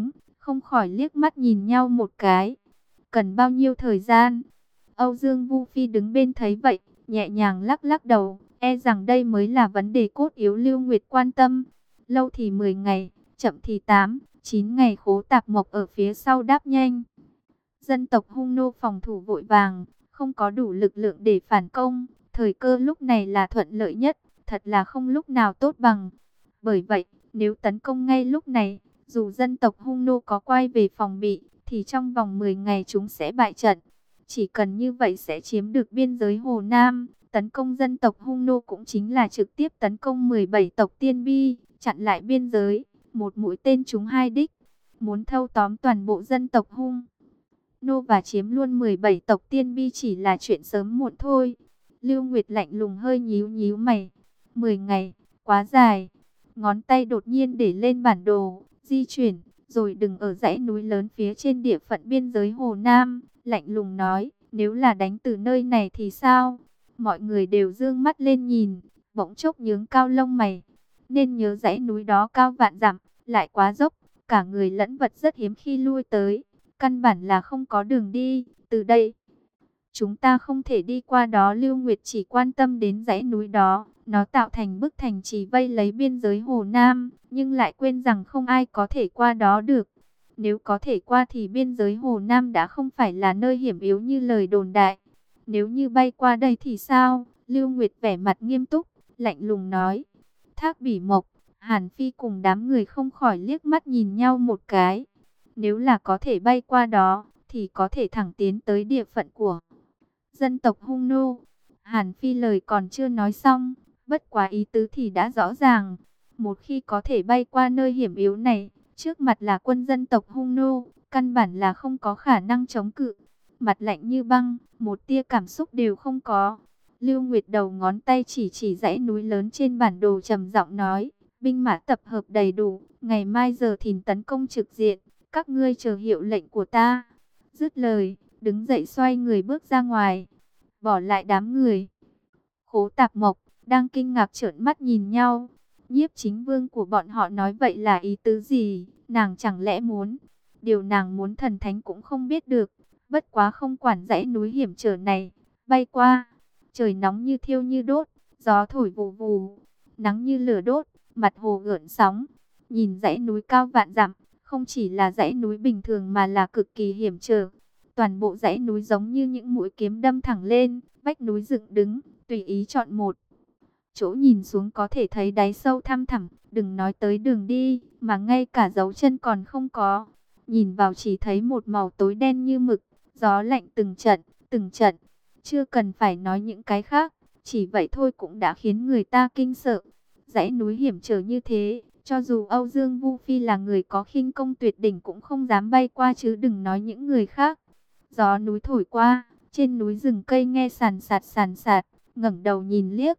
không khỏi liếc mắt nhìn nhau một cái. Cần bao nhiêu thời gian? Âu Dương Vu Phi đứng bên thấy vậy, nhẹ nhàng lắc lắc đầu, e rằng đây mới là vấn đề cốt yếu Lưu Nguyệt quan tâm. Lâu thì 10 ngày, chậm thì 8, 9 ngày. Khố Tạp Mộc ở phía sau đáp nhanh. Dân tộc Hung nô phòng thủ vội vàng, không có đủ lực lượng để phản công, thời cơ lúc này là thuận lợi nhất, thật là không lúc nào tốt bằng. Bởi vậy, nếu tấn công ngay lúc này, dù dân tộc Hung nô có quay về phòng bị, thì trong vòng 10 ngày chúng sẽ bại trận. Chỉ cần như vậy sẽ chiếm được biên giới Hồ Nam. Tấn công dân tộc Hung nô cũng chính là trực tiếp tấn công 17 tộc Tiên Bi, chặn lại biên giới, một mũi tên trúng hai đích. Muốn thâu tóm toàn bộ dân tộc Hung nô và chiếm luôn 17 tộc Tiên Bi chỉ là chuyện sớm muộn thôi. Lưu Nguyệt lạnh lùng hơi nhíu nhíu mày. 10 ngày, quá dài. Ngón tay đột nhiên để lên bản đồ, di chuyển, rồi đừng ở dãy núi lớn phía trên địa phận biên giới Hồ Nam. Lạnh lùng nói, nếu là đánh từ nơi này thì sao? Mọi người đều dương mắt lên nhìn, bỗng chốc nhướng cao lông mày. Nên nhớ dãy núi đó cao vạn dặm, lại quá dốc, cả người lẫn vật rất hiếm khi lui tới. Căn bản là không có đường đi, từ đây chúng ta không thể đi qua đó. Lưu Nguyệt chỉ quan tâm đến dãy núi đó, nó tạo thành bức thành trì vây lấy biên giới Hồ Nam, nhưng lại quên rằng không ai có thể qua đó được. Nếu có thể qua thì biên giới Hồ Nam đã không phải là nơi hiểm yếu như lời đồn đại. Nếu như bay qua đây thì sao? Lưu Nguyệt vẻ mặt nghiêm túc, lạnh lùng nói. Thác Bỉ Mộc, Hàn Phi cùng đám người không khỏi liếc mắt nhìn nhau một cái. Nếu là có thể bay qua đó, thì có thể thẳng tiến tới địa phận của dân tộc Hung nô. Hàn Phi lời còn chưa nói xong, bất quá ý tứ thì đã rõ ràng. Một khi có thể bay qua nơi hiểm yếu này, trước mặt là quân dân tộc Hung nô, căn bản là không có khả năng chống cự. Mặt lạnh như băng, một tia cảm xúc đều không có. Lưu Nguyệt đầu ngón tay chỉ dãy núi lớn trên bản đồ, trầm giọng nói, binh mã tập hợp đầy đủ, ngày mai giờ thìn tấn công trực diện, các ngươi chờ hiệu lệnh của ta. Dứt lời, đứng dậy xoay người bước ra ngoài, bỏ lại đám người. Khố Tạp Mộc đang kinh ngạc trợn mắt nhìn nhau. Nhiếp chính vương của bọn họ nói vậy là ý tứ gì? Nàng chẳng lẽ muốn? Điều nàng muốn thần thánh cũng không biết được. Bất quá không quản dãy núi hiểm trở này, bay qua. Trời nóng như thiêu như đốt, gió thổi vù vù, nắng như lửa đốt, mặt hồ gợn sóng. Nhìn dãy núi cao vạn dặm, không chỉ là dãy núi bình thường mà là cực kỳ hiểm trở. Toàn bộ dãy núi giống như những mũi kiếm đâm thẳng lên, vách núi dựng đứng, tùy ý chọn một chỗ nhìn xuống có thể thấy đáy sâu thăm thẳm, đừng nói tới đường đi, mà ngay cả dấu chân còn không có. Nhìn vào chỉ thấy một màu tối đen như mực, gió lạnh từng trận, chưa cần phải nói những cái khác, chỉ vậy thôi cũng đã khiến người ta kinh sợ. Dãy núi hiểm trở như thế, cho dù Âu Dương Vu Phi là người có khinh công tuyệt đỉnh cũng không dám bay qua, chứ đừng nói những người khác. Gió núi thổi qua, trên núi rừng cây nghe sàn sạt, ngẩng đầu nhìn liếc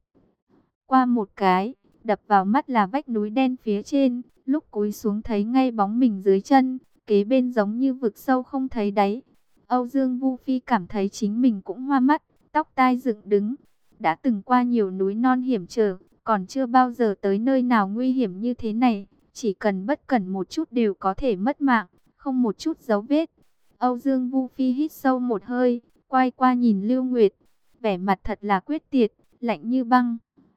qua một cái, đập vào mắt là vách núi đen phía trên, lúc cúi xuống thấy ngay bóng mình dưới chân, kế bên giống như vực sâu không thấy đáy. Âu Dương Vu Phi cảm thấy chính mình cũng hoa mắt, tóc tai dựng đứng. Đã từng qua nhiều núi non hiểm trở, còn chưa bao giờ tới nơi nào nguy hiểm như thế này, chỉ cần bất cẩn một chút đều có thể mất mạng, không một chút dấu vết. Âu Dương Vu Phi hít sâu một hơi, quay qua nhìn Lưu Nguyệt, vẻ mặt thật là quyết tuyệt, lạnh như băng,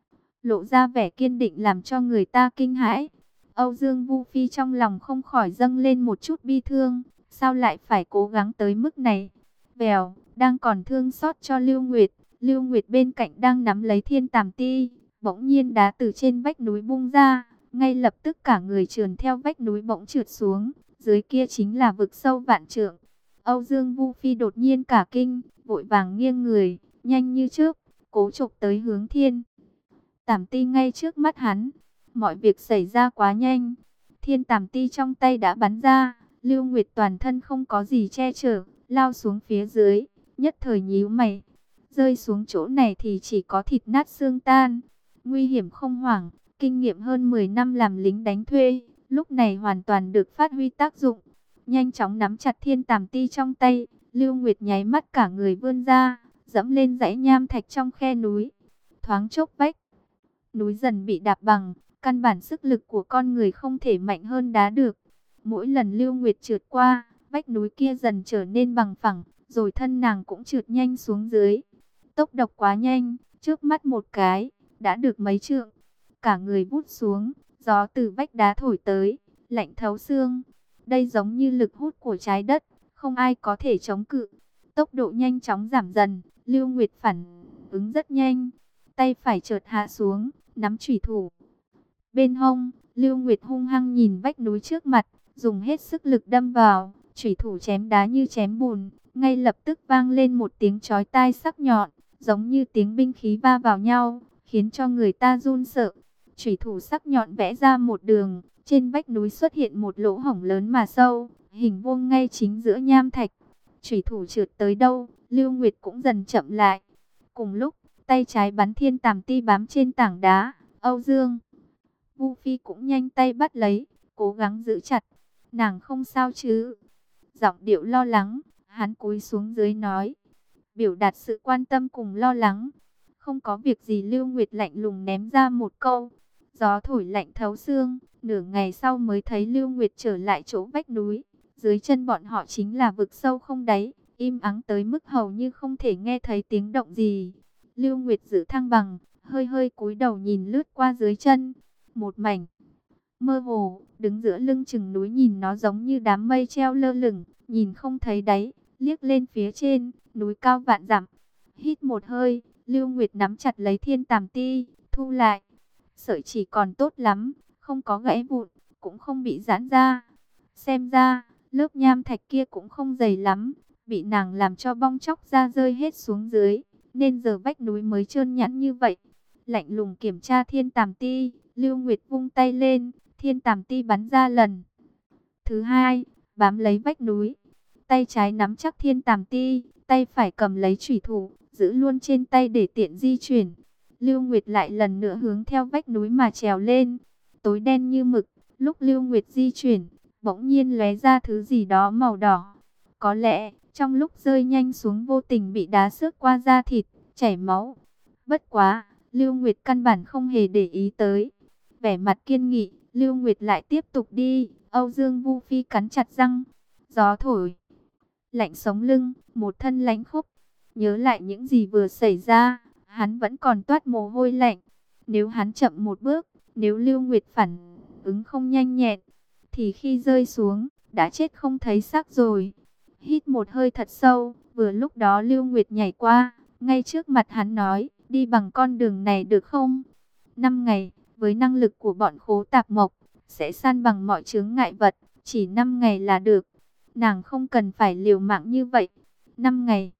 lộ ra vẻ kiên định làm cho người ta kinh hãi. Âu Dương Vu Phi trong lòng không khỏi dâng lên một chút bi thương, sao lại phải cố gắng tới mức này. Vèo, đang còn thương xót cho Lưu Nguyệt, Lưu Nguyệt bên cạnh đang nắm lấy Thiên Tàm Ti, bỗng nhiên đá từ trên vách núi bung ra, ngay lập tức cả người trườn theo vách núi bỗng trượt xuống, dưới kia chính là vực sâu vạn trượng. Âu Dương Vu Phi đột nhiên cả kinh, vội vàng nghiêng người, nhanh như chớp, cố chộp tới hướng Thiên Tàm Ti ngay trước mắt hắn. Mọi việc xảy ra quá nhanh, Thiên Tàm Ti trong tay đã bắn ra, Lưu Nguyệt toàn thân không có gì che chở, lao xuống phía dưới, nhất thời nhíu mày. Rơi xuống chỗ này thì chỉ có thịt nát xương tan. Nguy hiểm không hoảng, kinh nghiệm hơn 10 năm làm lính đánh thuê, lúc này hoàn toàn được phát huy tác dụng. Nhanh chóng nắm chặt Thiên Tàm Ti trong tay, Lưu Nguyệt nháy mắt cả người vươn ra, dẫm lên dãy nham thạch trong khe núi. Thoáng chốc vách núi dần bị đạp bằng, căn bản sức lực của con người không thể mạnh hơn đá được. Mỗi lần Lưu Nguyệt trượt qua, vách núi kia dần trở nên bằng phẳng, rồi thân nàng cũng trượt nhanh xuống dưới. Tốc độ quá nhanh, trước mắt một cái, đã được mấy trượng. Cả người vút xuống, gió từ vách đá thổi tới, lạnh thấu xương. Đây giống như lực hút của trái đất, không ai có thể chống cự. Tốc độ nhanh chóng giảm dần, Lưu Nguyệt phản ứng rất nhanh. Tay phải chợt hạ xuống, nắm chủy thủ. Bên hông, Lưu Nguyệt hung hăng nhìn vách núi trước mặt, dùng hết sức lực đâm vào, chủy thủ chém đá như chém bùn, ngay lập tức vang lên một tiếng chói tai sắc nhọn, giống như tiếng binh khí va vào nhau, khiến cho người ta run sợ. Chủy thủ sắc nhọn vẽ ra một đường, trên vách núi xuất hiện một lỗ hổng lớn mà sâu, hình vuông ngay chính giữa nham thạch. Chủy thủ trượt tới đâu, Lưu Nguyệt cũng dần chậm lại. Cùng lúc, tay trái bắn thiên tàm ti bám trên tảng đá, Âu Dương Vu Phi cũng nhanh tay bắt lấy, cố gắng giữ chặt. Nàng không sao chứ? Giọng điệu lo lắng, hắn cúi xuống dưới nói, biểu đạt sự quan tâm cùng lo lắng. Không có việc gì, Lưu Nguyệt lạnh lùng ném ra một câu. Gió thổi lạnh thấu xương, nửa ngày sau mới thấy Lưu Nguyệt trở lại chỗ vách núi. Dưới chân bọn họ chính là vực sâu không đáy, im ắng tới mức hầu như không thể nghe thấy tiếng động gì. Lưu Nguyệt giữ thăng bằng, hơi hơi cúi đầu nhìn lướt qua dưới chân. Một mảnh mơ hồ, đứng giữa lưng chừng núi, nhìn nó giống như đám mây treo lơ lửng, nhìn không thấy đáy. Liếc lên phía trên, núi cao vạn dặm. Hít một hơi, Lưu Nguyệt nắm chặt lấy thiên tàm ti, thu lại. Sợi chỉ còn tốt lắm, không có gãy vụn, cũng không bị giãn ra. Xem ra, lớp nham thạch kia cũng không dày lắm, bị nàng làm cho bong chóc ra rơi hết xuống dưới, nên giờ vách núi mới trơn nhẵn như vậy. Lạnh lùng kiểm tra thiên tàm ti, Lưu Nguyệt vung tay lên, thiên tàm ti bắn ra lần thứ hai, bám lấy vách núi. Tay trái nắm chắc thiên tàm ti, tay phải cầm lấy chủy thủ, giữ luôn trên tay để tiện di chuyển. Lưu Nguyệt lại lần nữa hướng theo vách núi mà trèo lên. Tối đen như mực, lúc Lưu Nguyệt di chuyển, bỗng nhiên lóe ra thứ gì đó màu đỏ. Có lẽ, trong lúc rơi nhanh xuống vô tình bị đá xước qua da thịt, chảy máu. Bất quá, Lưu Nguyệt căn bản không hề để ý tới. Vẻ mặt kiên nghị, Lưu Nguyệt lại tiếp tục đi. Âu Dương Vu Phi cắn chặt răng. Gió thổi lạnh sống lưng, một thân lãnh khốc. Nhớ lại những gì vừa xảy ra, hắn vẫn còn toát mồ hôi lạnh. Nếu hắn chậm một bước, nếu Lưu Nguyệt phản ứng không nhanh nhẹn, thì khi rơi xuống, đã chết không thấy xác rồi. Hít một hơi thật sâu, vừa lúc đó Lưu Nguyệt nhảy qua, ngay trước mặt hắn nói, đi bằng con đường này được không? 5 ngày, với năng lực của bọn Khố Tạp Mộc, sẽ san bằng mọi chướng ngại vật, chỉ 5 ngày là được. Nàng không cần phải liều mạng như vậy. 5 ngày,